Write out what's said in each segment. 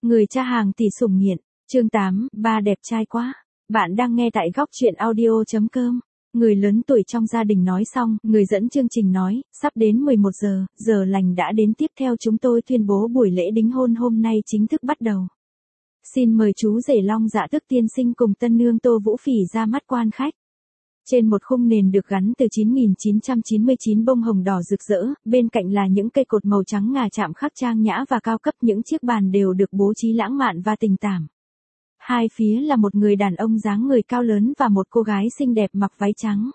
Người cha hàng tỷ sủng nghiện. Chương 8, ba đẹp trai quá. Bạn đang nghe tại góc truyện audio.com. Người lớn tuổi trong gia đình nói xong, người dẫn chương trình nói, sắp đến 11 giờ, giờ lành đã đến, tiếp theo chúng tôi tuyên bố buổi lễ đính hôn hôm nay chính thức bắt đầu. Xin mời chú rể Long Dạ Tước tiên sinh cùng tân nương Tô Vũ Phỉ ra mắt quan khách. Trên một khung nền được gắn từ 9.999 bông hồng đỏ rực rỡ, bên cạnh là những cây cột màu trắng ngà chạm khắc trang nhã và cao cấp, những chiếc bàn đều được bố trí lãng mạn và tình cảm. Hai phía là một người đàn ông dáng người cao lớn và một cô gái xinh đẹp mặc váy trắng.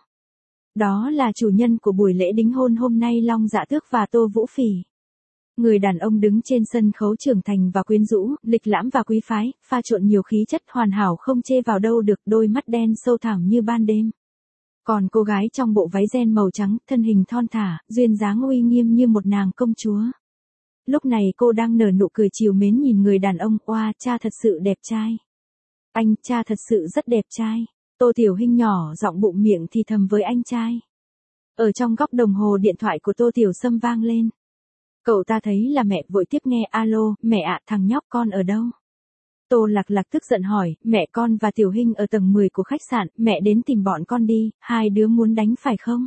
Đó là chủ nhân của buổi lễ đính hôn hôm nay, Long Dạ Tước và Tô Vũ Phỉ. Người đàn ông đứng trên sân khấu trưởng thành và quyến rũ, lịch lãm và quý phái, pha trộn nhiều khí chất hoàn hảo không chê vào đâu được, đôi mắt đen sâu thẳm như ban đêm. Còn cô gái trong bộ váy ren màu trắng, thân hình thon thả, duyên dáng uy nghiêm như một nàng công chúa. Lúc này cô đang nở nụ cười trìu mến nhìn người đàn ông, oa, cha thật sự đẹp trai. Anh, cha thật sự rất đẹp trai. Tô Tiểu Hinh nhỏ giọng bụng miệng thì thầm với anh trai. Ở trong góc đồng hồ điện thoại của Tô Tiểu Sâm vang lên. Cậu ta thấy là mẹ, vội tiếp nghe. Alo, mẹ ạ, thằng nhóc con ở đâu? Tô Lạc Lạc tức giận hỏi, mẹ, con và Tiểu Hinh ở tầng 10 của khách sạn, mẹ đến tìm bọn con đi, hai đứa muốn đánh phải không?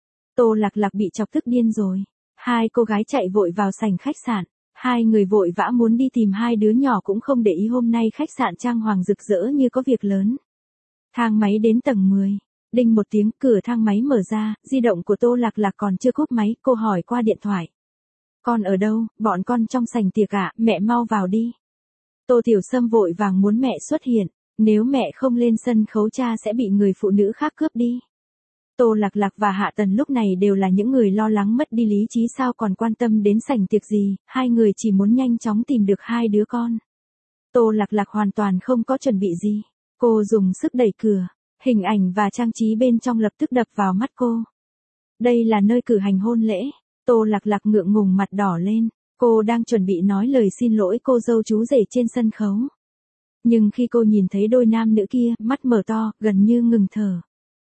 Tô Lạc Lạc bị chọc tức điên rồi. Hai cô gái chạy vội vào sảnh khách sạn. Hai người vội vã muốn đi tìm hai đứa nhỏ cũng không để ý hôm nay khách sạn trang hoàng rực rỡ như có việc lớn. Thang máy đến tầng 10. Đinh một tiếng, cửa thang máy mở ra, di động của Tô Lạc Lạc còn chưa cúp máy, cô hỏi qua điện thoại. Con ở đâu? Bọn con trong sảnh tiệc ạ, mẹ mau vào đi. Tô Tiểu Sâm vội vàng muốn mẹ xuất hiện, nếu mẹ không lên sân khấu cha sẽ bị người phụ nữ khác cướp đi. Tô Lạc Lạc và Hạ Tần lúc này đều là những người lo lắng mất đi lý trí, sao còn quan tâm đến sảnh tiệc gì, hai người chỉ muốn nhanh chóng tìm được hai đứa con. Tô Lạc Lạc hoàn toàn không có chuẩn bị gì, cô dùng sức đẩy cửa, hình ảnh và trang trí bên trong lập tức đập vào mắt cô. Đây là nơi cử hành hôn lễ. Tô Lạc Lạc ngượng ngùng mặt đỏ lên. Cô đang chuẩn bị nói lời xin lỗi cô dâu chú rể trên sân khấu. Nhưng khi cô nhìn thấy đôi nam nữ kia, mắt mở to, gần như ngừng thở.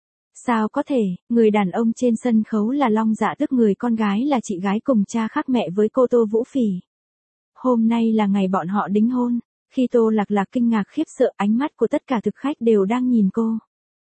Sao có thể, người đàn ông trên sân khấu là Long Dạ Tước, người con gái là chị gái cùng cha khác mẹ với cô Tô Vũ Phỉ. Hôm nay là ngày bọn họ đính hôn. Khi Tô Lạc Lạc kinh ngạc khiếp sợ, ánh mắt của tất cả thực khách đều đang nhìn cô.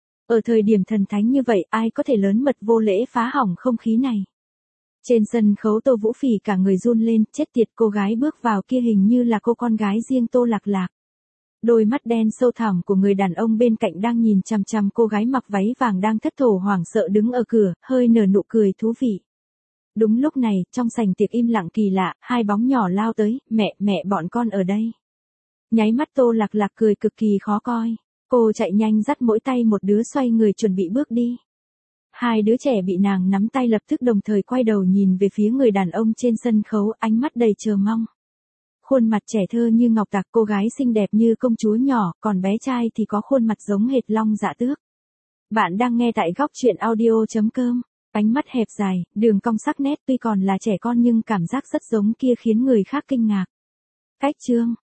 Ở thời điểm thần thánh như vậy, ai có thể lớn mật vô lễ phá hỏng không khí này. Trên sân khấu Tô Vũ Phỉ cả người run lên, chết tiệt, cô gái bước vào kia hình như là cô con gái riêng Tô Lạc Lạc. Đôi mắt đen sâu thẳm của người đàn ông bên cạnh đang nhìn chằm chằm cô gái mặc váy vàng đang thất thểu hoảng sợ đứng ở cửa, hơi nở nụ cười thú vị. Đúng lúc này, trong sảnh tiệc im lặng kỳ lạ, hai bóng nhỏ lao tới, mẹ, bọn con ở đây. Nháy mắt Tô Lạc Lạc cười cực kỳ khó coi. Cô chạy nhanh dắt mỗi tay một đứa, xoay người chuẩn bị bước đi. Hai đứa trẻ bị nàng nắm tay lập tức đồng thời quay đầu nhìn về phía người đàn ông trên sân khấu, ánh mắt đầy chờ mong. Khuôn mặt trẻ thơ như ngọc tạc, cô gái xinh đẹp như công chúa nhỏ, còn bé trai thì có khuôn mặt giống hệt Long Dạ Tước. Bạn đang nghe tại góc truyện audio.com. Ánh mắt hẹp dài, đường cong sắc nét, tuy còn là trẻ con nhưng cảm giác rất giống kia khiến người khác kinh ngạc. Cách chương.